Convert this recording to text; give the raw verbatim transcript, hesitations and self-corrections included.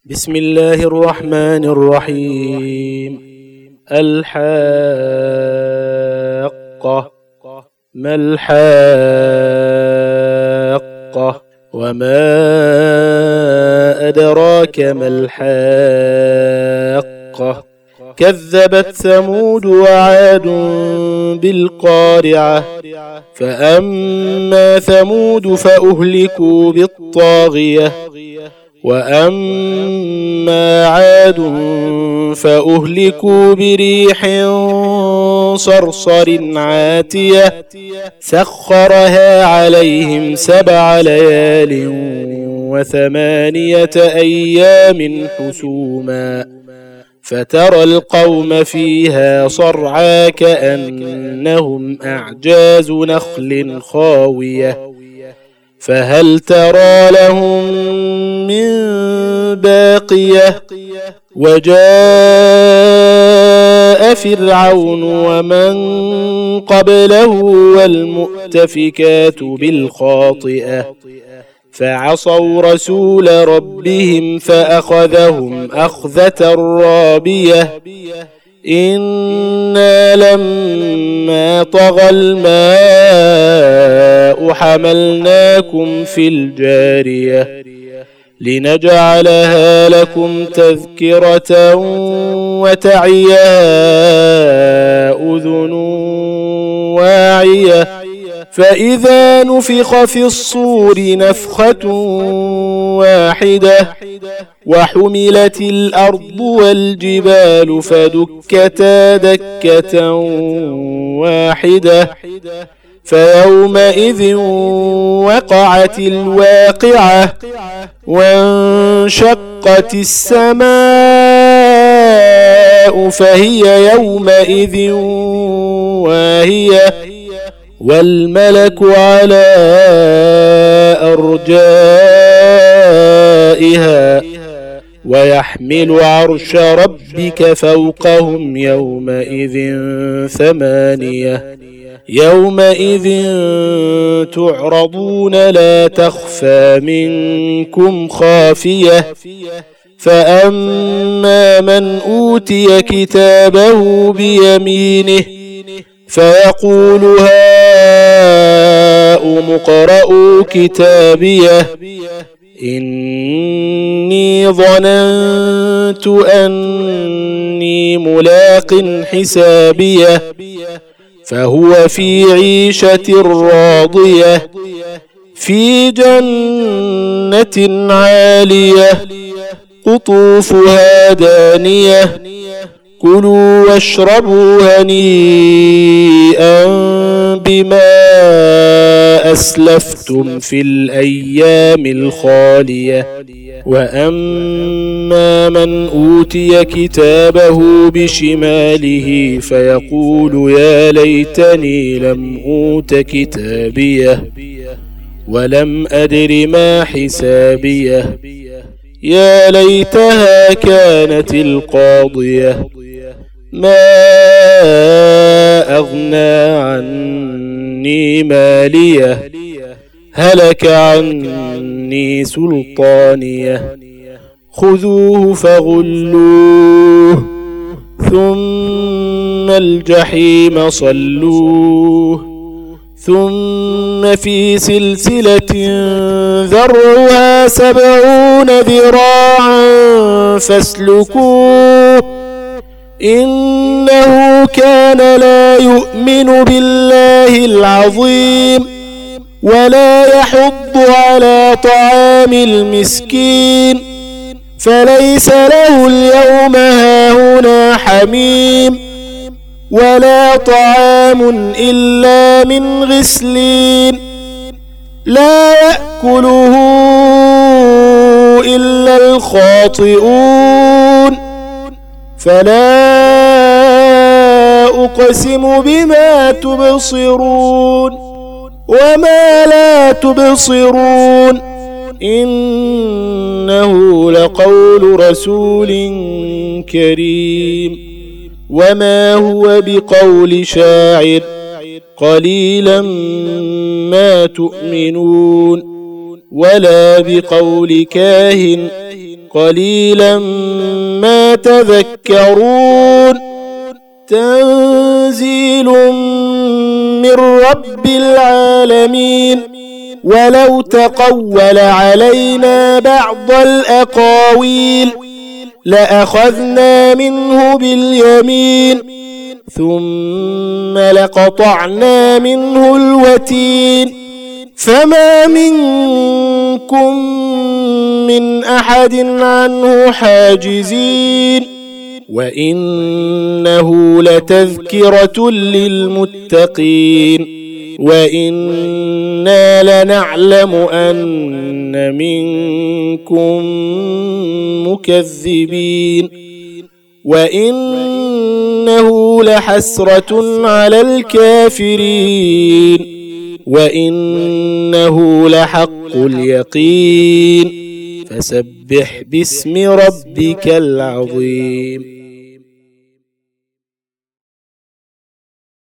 بسم الله الرحمن الرحيم. الحاقة. ما الحاقة؟ وما أدراك ما الحاقة؟ كذبت ثمود وعاد بالقارعة. فأما ثمود فأهلكوا بالطاغية، وأما عاد فأهلكوا بريح صرصر عاتية سخرها عليهم سبع ليال وثمانية أيام حسوما، فترى القوم فيها صرعى كأنهم أعجاز نخل خاوية، فهل ترى لهم من باقية؟ وجاء فرعون ومن قبله والمؤتفكات بالخاطئة، فعصوا رسول ربهم فأخذهم أخذة رابية. إنا لما طغى الماء حملناكم في الجارية لنجعلها لكم تذكرة وتعيها أذن واعية. فإذا نفخ في الصور نفخة واحدة وحملت الأرض والجبال فدكتا دكة واحدة، فيومئذ وقعت الواقعة وانشقت السماء فهي يومئذ واهية، والملك على أرجائها ويحمل عرش ربك فوقهم يومئذ ثمانية. يومئذ تعرضون لا تخفى منكم خافية. فأما من أوتي كتابه بيمينه فيقول هاؤم اقرءوا كتابيه إني ظننت أني ملاق حسابيه، فهو في عيشة راضية في جنة عالية قطوفها دانية. كلوا واشربوا هنيئا بما أسلفتم في الأيام الخالية. وأما من أوتي كتابه بشماله فيقول يا ليتني لم أوت كتابيه ولم أدر ما حسابيه، يا ليتها كانت القاضية ما أغنى عني ماليه هلك عني سلطانيه. خذوه فغلوه ثم الجحيم صلوه ثم في سلسلة ذرعها سبعون ذراعا فاسلكوه إنه كان لا يؤمن بالله العظيم ولا يحض على طعام المسكين، فليس له اليوم هاهنا حميم ولا طعام إلا من غسلين لا يأكله إلا الخاطئون. فلا أقسم بما تبصرون وما لا تبصرون إنه لقول رسول كريم وما هو بقول شاعر قليلا ما تؤمنون ولا بقول كاهن قليلا ما تذكرون تنزيل من رب العالمين ولو تقول علينا بعض الأقاويل لأخذنا منه باليمين ثم لقطعنا منه الوتين فما منكم من أحد عنه حاجزين وإنه لتذكرة للمتقين وإنا لنعلم أن منكم مكذبين وإنه لحسرة على الكافرين وإنه لحق اليقين فسبح باسم ربك العظيم.